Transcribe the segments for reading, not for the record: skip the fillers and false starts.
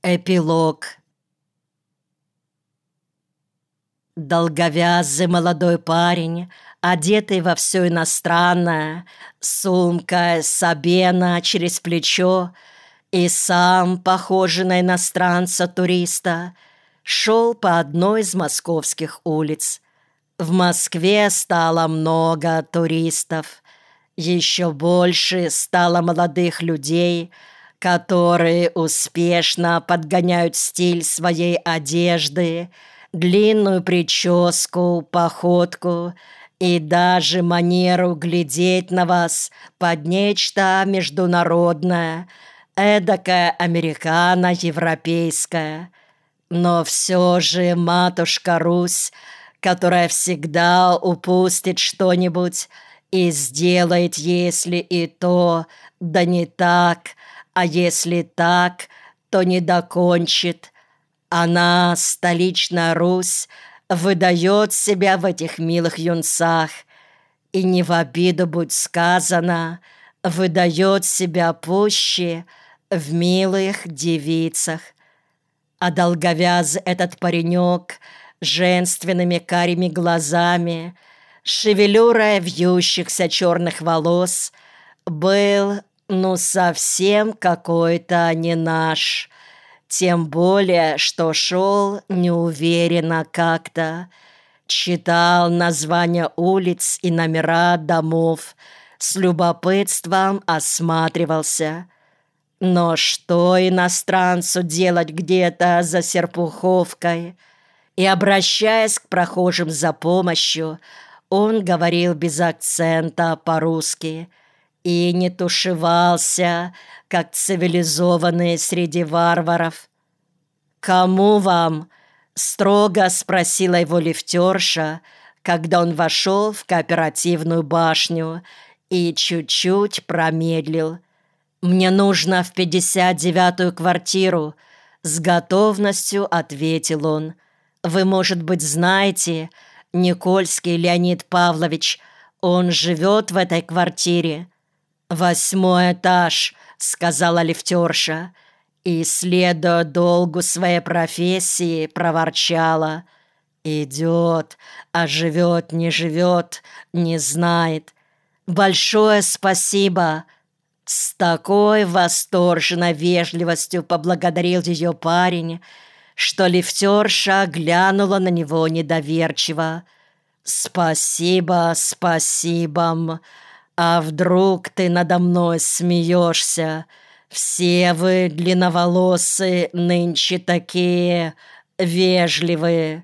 Эпилог. Долговязый молодой парень, одетый во все иностранное, сумка Сабена через плечо и сам, похожий на иностранца-туриста, шел по одной из московских улиц. В Москве стало много туристов. Еще больше стало молодых людей, которые успешно подгоняют стиль своей одежды, длинную прическу, походку и даже манеру глядеть на вас под нечто международное, эдакое американо-европейское. Но все же матушка Русь, которая всегда упустит что-нибудь и сделает, если и то, да не так, а если так, то не докончит. Она, столичная Русь, выдает себя в этих милых юнцах, и не в обиду будь сказано, выдает себя пуще в милых девицах. А долговязый этот паренек с женственными карими глазами, шевелюрой вьющихся черных волос, был, совсем какой-то не наш. Тем более, что шел неуверенно как-то, читал названия улиц и номера домов, с любопытством осматривался. Но что иностранцу делать где-то за Серпуховкой? И, обращаясь к прохожим за помощью, он говорил без акцента по-русски и не тушевался, как цивилизованные среди варваров. «Кому вам?» — строго спросила его лифтерша, когда он вошел в кооперативную башню и чуть-чуть промедлил. «Мне нужно в 59-ю квартиру», — с готовностью ответил он. «Вы, может быть, знаете, Никольский Леонид Павлович, он живет в этой квартире». «8-й этаж», — сказала лифтерша, и, следуя долгу своей профессии, проворчала. «Идет, а живет, не живет, не знает. Большое спасибо». С такой восторженной вежливостью поблагодарил ее парень, что лифтерша глянула на него недоверчиво. «Спасибо, спасибо. А вдруг ты надо мной смеешься? Все вы, длинноволосые, нынче такие вежливые».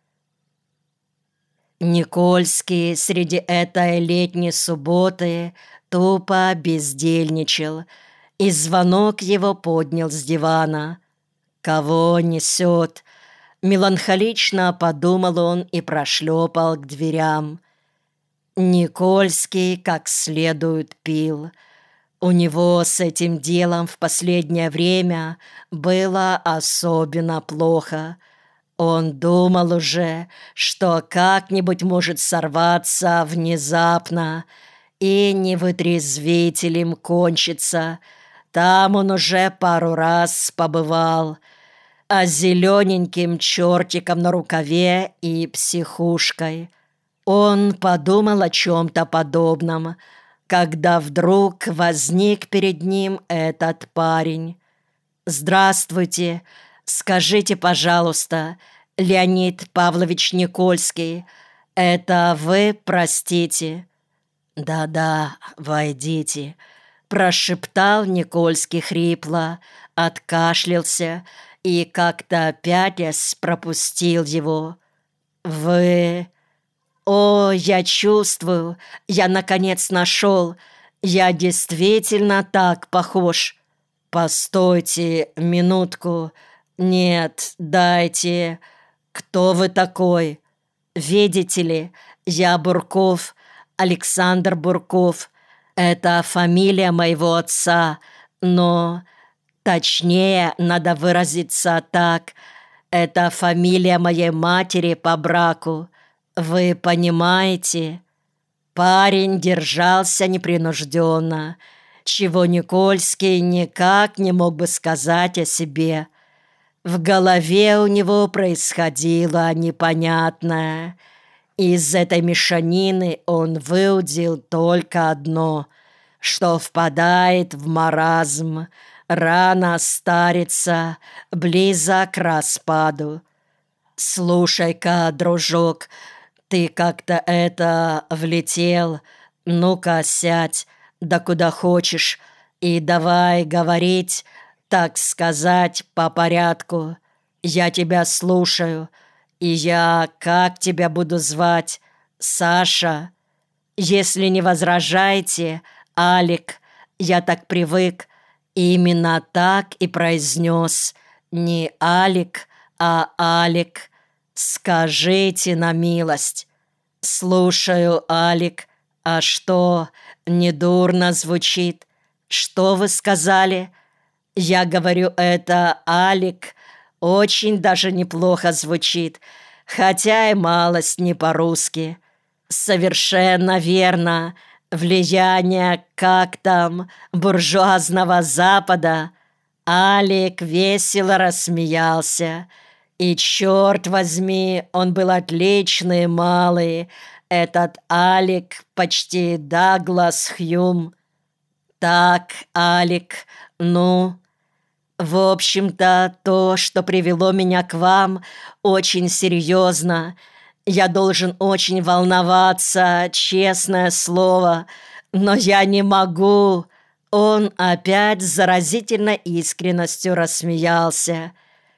Никольский среди этой летней субботы тупо бездельничал, и звонок его поднял с дивана. «Кого несет?» — меланхолично подумал он и прошлепал к дверям. Никольский как следует пил. У него с этим делом в последнее время было особенно плохо. Он думал уже, что как-нибудь может сорваться внезапно и невытрезвителем кончится. Там он уже пару раз побывал, а зелененьким чертиком на рукаве и психушкой. Он подумал о чем-то подобном, когда вдруг возник перед ним этот парень. «Здравствуйте, скажите, пожалуйста, Леонид Павлович Никольский, это вы, простите?» «Да-да, войдите», — прошептал Никольский хрипло, откашлялся и как-то пятясь пропустил его. «Вы...» «О, я чувствую, я наконец нашел. Я действительно так похож. Постойте минутку. Нет, дайте. Кто вы такой? Видите ли, я Бурков, Александр Бурков. Это фамилия моего отца, но... Точнее, надо выразиться так. Это фамилия моей матери по браку. Вы понимаете?» Парень держался непринужденно, чего Никольский никак не мог бы сказать о себе. В голове у него происходило непонятное. Из этой мешанины он выудил только одно, что впадает в маразм, рано старится, близок к распаду. «Слушай-ка, дружок, ты как-то влетел, ну-ка сядь, да куда хочешь, и давай говорить, так сказать, по порядку. Я тебя слушаю, и я как тебя буду звать? Саша? Если не возражаете, Алик, я так привык, именно так и произнес. Не Алик, а Алик. Скажите на милость». «Слушаю, Алик. А что, недурно звучит? Что вы сказали?» «Я говорю, это Алик. Очень даже неплохо звучит, хотя и малость не по-русски». «Совершенно верно. Влияние, как там, буржуазного Запада». Алик весело рассмеялся. И, черт возьми, он был отличный малый, этот Алик, почти Даглас Хьюм. «Так, Алик, ну...» «В общем-то, то, что привело меня к вам, очень серьезно. Я должен очень волноваться, честное слово, но я не могу». Он опять с заразительной искренностью рассмеялся.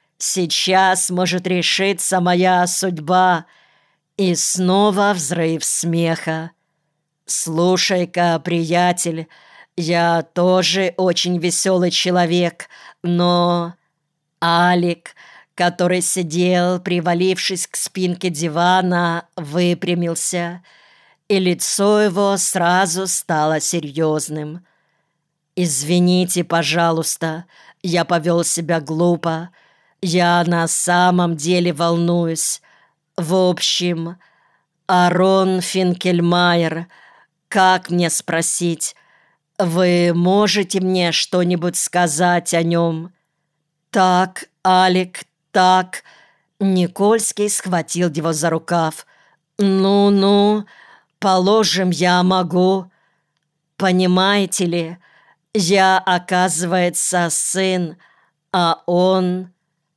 «Сейчас может решиться моя судьба». И снова взрыв смеха. «Слушай-ка, приятель, я тоже очень веселый человек, но...» Алик, который сидел, привалившись к спинке дивана, выпрямился, и лицо его сразу стало серьезным. «Извините, пожалуйста, я повел себя глупо. Я на самом деле волнуюсь. В общем, Арон Финкельмайер, как мне спросить, вы можете мне что-нибудь сказать о нем?» «Так, Алик, так...» Никольский схватил его за рукав. «Ну-ну, положим, я могу. Понимаете ли, я, оказывается, сын, а он...»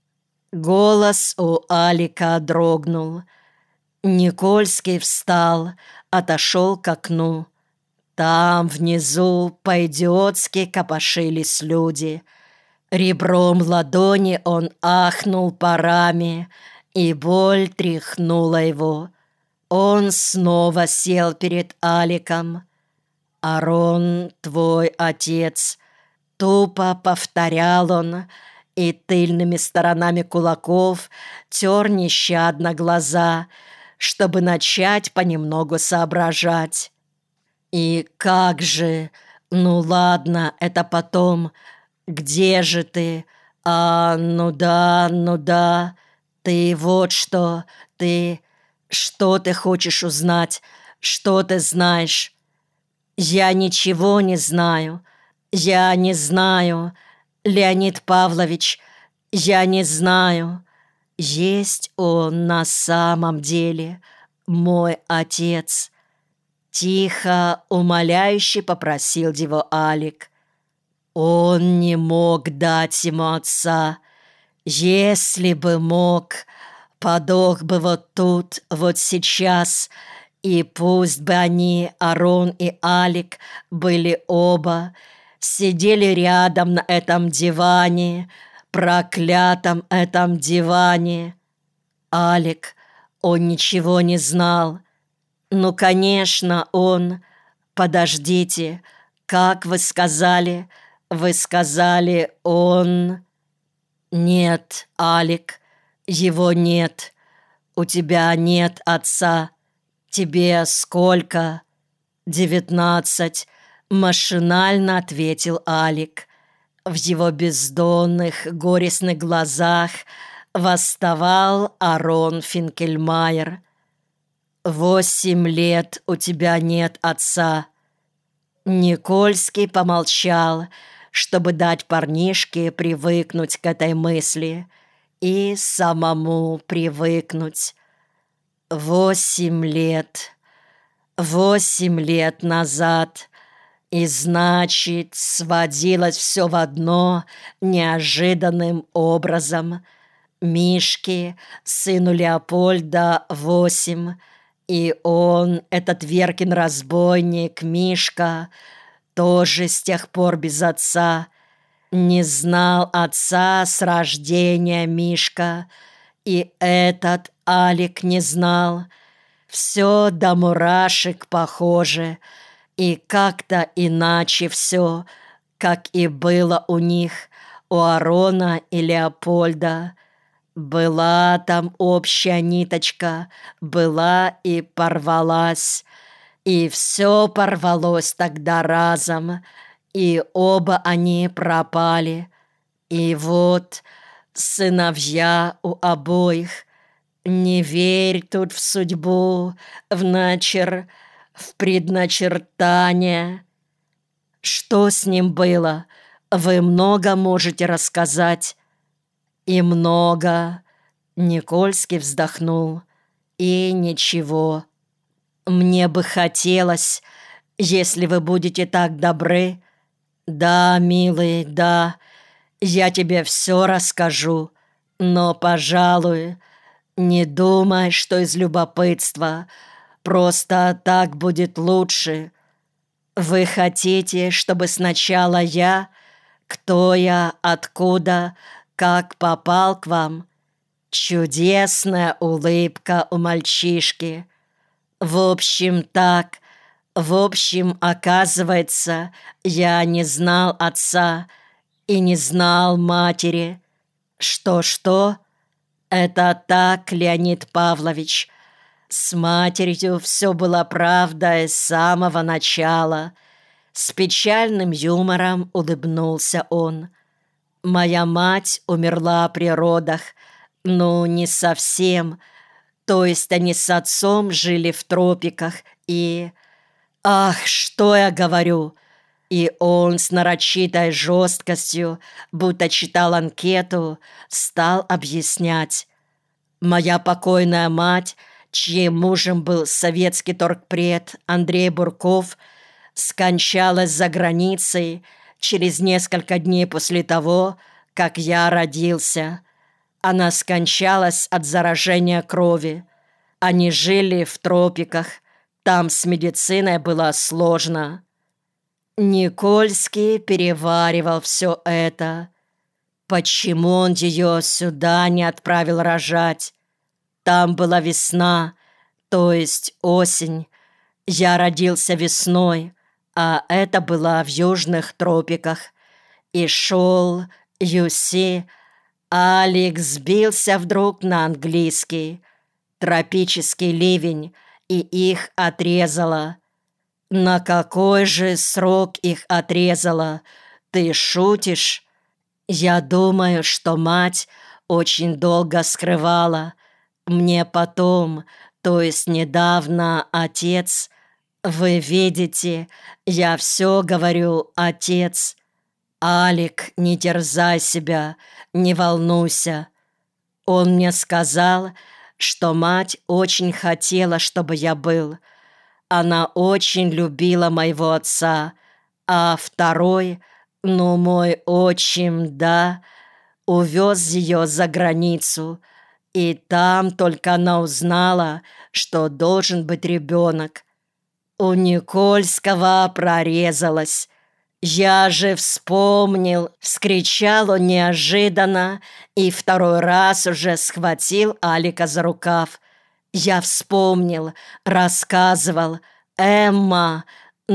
Голос у Алика дрогнул. Никольский встал, отошел к окну. Там внизу по-идиотски копошились люди. Ребром ладони он ахнул парами, и боль тряхнула его. Он снова сел перед Аликом. «Арон, твой отец», — тупо повторял он, и тыльными сторонами кулаков тер нещадно глаза, чтобы начать понемногу соображать. «И как же? Ну ладно, это потом. Где же ты? Ну да. Ты вот что, ты... Что ты хочешь узнать? Что ты знаешь?» «Я ничего не знаю. Я не знаю. Леонид Павлович, я не знаю. Есть он на самом деле, мой отец». Тихо, умоляюще попросил его Алик. Он не мог дать ему отца. Если бы мог, подох бы вот тут, вот сейчас, и пусть бы они, Арон и Алик, были оба, сидели рядом на этом диване, проклятом этом диване. Алик, он ничего не знал. Ну, конечно, он... Подождите, как вы сказали? Вы сказали, он... Нет, Алик, его нет. У тебя нет отца. Тебе сколько? 19, машинально ответил Алик. В его бездонных, горестных глазах восставал Арон Финкельмайер. 8 лет у тебя нет отца». Никольский помолчал, чтобы дать парнишке привыкнуть к этой мысли, и самому привыкнуть. 8 лет. 8 лет назад. И значит, сводилось все в одно неожиданным образом. Мишке, сыну Леопольда, 8, и он, этот Веркин разбойник, Мишка, тоже с тех пор без отца. Не знал отца с рождения Мишка, и этот Алик не знал. Все до мурашек похоже, и как-то иначе все, как и было у них, у Арона и Леопольда. Была там общая ниточка, была и порвалась, и все порвалось тогда разом, и оба они пропали. И вот сыновья у обоих. Не верь тут в судьбу, в предначертание. Что с ним было, вы много можете рассказать. И много. Никольский вздохнул. И ничего. Мне бы хотелось, если вы будете так добры. Да, милый, да, я тебе все расскажу, но, пожалуй, не думай, что из любопытства. Просто так будет лучше. Вы хотите, чтобы сначала я, кто я, откуда, как попал к вам? Чудесная улыбка у мальчишки. В общем, так. В общем, оказывается, я не знал отца и не знал матери. Что? Это так, Леонид Павлович. С матерью все было правдой с самого начала. С печальным юмором улыбнулся он. Моя мать умерла при родах, но не совсем. То есть они с отцом жили в тропиках и... Ах, что я говорю! И он с нарочитой жесткостью, будто читал анкету, стал объяснять. Моя покойная мать, чьим мужем был советский торгпред Андрей Бурков, скончалась за границей через несколько дней после того, как я родился. Она скончалась от заражения крови. Они жили в тропиках. Там с медициной было сложно. Никольский переваривал все это. Почему он ее сюда не отправил рожать? Там была весна, то есть осень. Я родился весной, а это было в южных тропиках. И шел Юси. Алекс сбился вдруг на английский. Тропический ливень, и их отрезало. На какой же срок их отрезало? Ты шутишь? Я думаю, что мать очень долго скрывала. Мне потом, то есть недавно, отец... Вы видите, я все говорю, отец. Алик, не терзай себя, не волнуйся. Он мне сказал, что мать очень хотела, чтобы я был. Она очень любила моего отца, а второй, мой отчим, да, увез ее за границу, и там только она узнала, что должен быть ребенок. У Никольского прорезалось. «Я же вспомнил!» — вскричал он неожиданно и второй раз уже схватил Алика за рукав. «Я вспомнил, рассказывал. Эмма!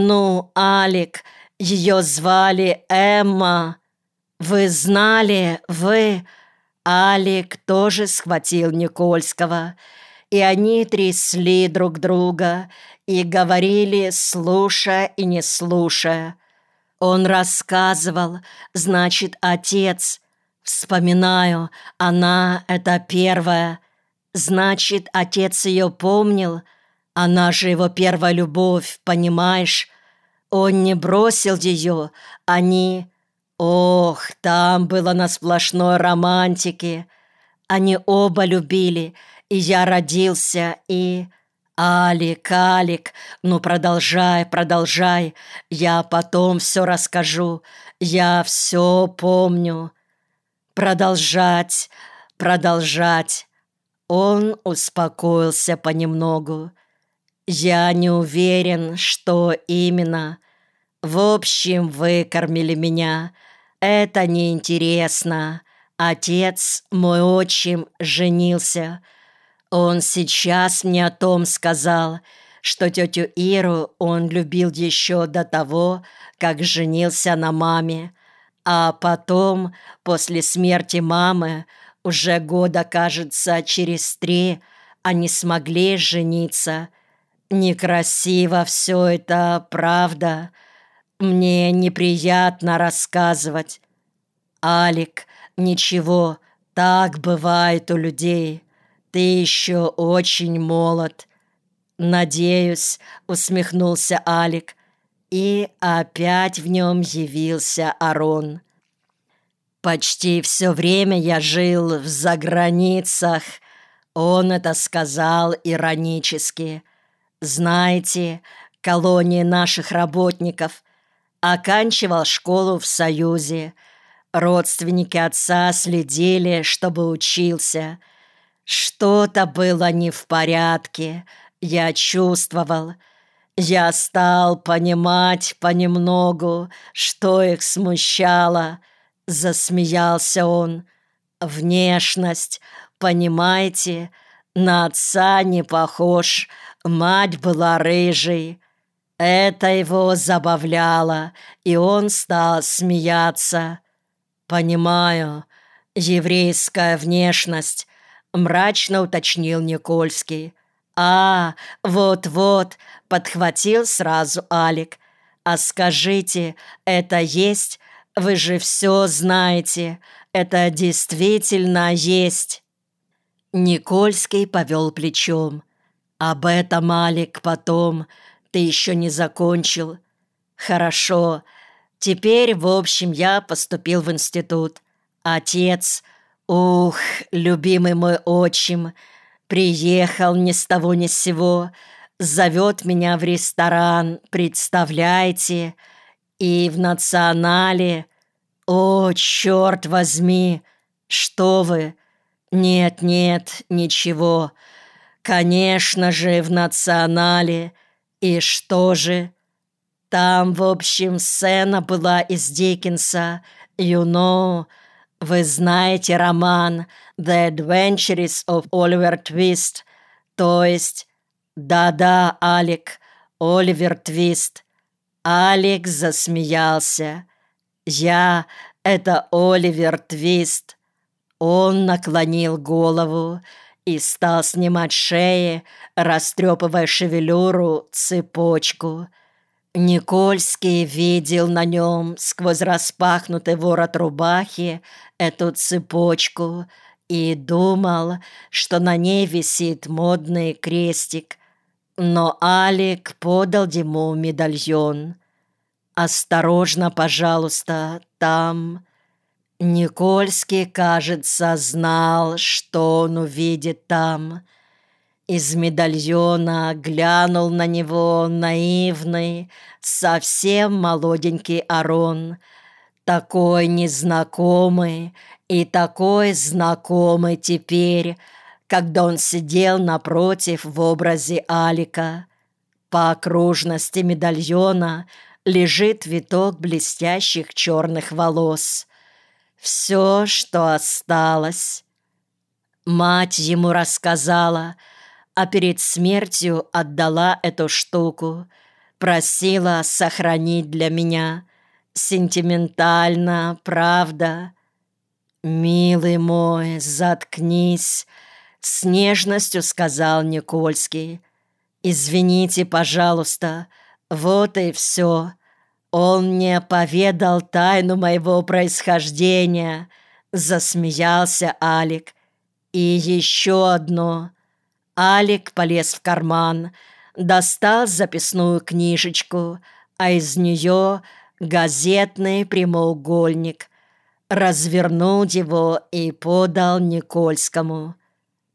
Алик, ее звали Эмма. Вы знали, вы...» Алик тоже схватил Никольского, и они трясли друг друга и говорили, слушая и не слушая. Он рассказывал, значит, отец. Вспоминаю, она — это первая. Значит, отец ее помнил. Она же его первая любовь, понимаешь? Он не бросил ее, они... Ох, там было на сплошной романтике. Они оба любили, и я родился, и... Алик, Алик, ну продолжай, продолжай, я потом все расскажу, я все помню. Продолжать, продолжать. Он успокоился понемногу. Я не уверен, что именно. В общем, выкормили меня. Это неинтересно. Отец, мой отчим, женился. Он сейчас мне о том сказал, что тетю Иру он любил еще до того, как женился на маме. А потом, после смерти мамы, уже года, кажется, через 3, они смогли жениться. Некрасиво все это, правда. Мне неприятно рассказывать. Алик, ничего, так бывает у людей. Ты еще очень молод. Надеюсь, усмехнулся Алик. И опять в нем явился Арон. Почти все время я жил в заграницах. Он это сказал иронически. Знаете, колонии наших работников. Оканчивал школу в Союзе. Родственники отца следили, чтобы учился. Что-то было не в порядке. Я чувствовал. Я стал понимать понемногу, что их смущало. Засмеялся он. Внешность, понимаете, на отца не похож. Мать была рыжей. Это его забавляло, и он стал смеяться. «Понимаю, еврейская внешность», — мрачно уточнил Никольский. «А, вот-вот», — подхватил сразу Алик. «А скажите, это есть? Вы же все знаете. Это действительно есть». Никольский повел плечом. «Об этом, Алик, потом. Ты еще не закончил». «Хорошо. Теперь, в общем, я поступил в институт. Отец, ух, любимый мой отчим, приехал ни с того ни с сего, зовет меня в ресторан, представляете? И в «Национале». О, черт возьми! Что вы? Нет, ничего. Конечно же, в «Национале». И что же? Там, в общем, сцена была из Диккенса. You know, вы знаете роман «The Adventures of Oliver Twist», то есть... Да-да, Алик, Оливер Твист. Алик засмеялся. Это Оливер Твист. Он наклонил голову и стал снимать с шеи, растрепывая шевелюру, цепочку. Никольский видел на нем сквозь распахнутый ворот рубахи эту цепочку и думал, что на ней висит модный крестик. Но Алик подал ему медальон. «Осторожно, пожалуйста, там...» Никольский, кажется, знал, что он увидит там. Из медальона глянул на него наивный, совсем молоденький Арон, такой незнакомый и такой знакомый теперь, когда он сидел напротив в образе Алика. По окружности медальона лежит виток блестящих черных волос. Все, что осталось. Мать ему рассказала, а перед смертью отдала эту штуку, просила сохранить для меня. Сентиментально, правда? «Милый мой, заткнись», — с нежностью сказал Никольский. «Извините, пожалуйста, вот и все. Он мне поведал тайну моего происхождения», — засмеялся Алик. «И еще одно». Алик полез в карман, достал записную книжечку, а из нее газетный прямоугольник. развернул его и подал Никольскому.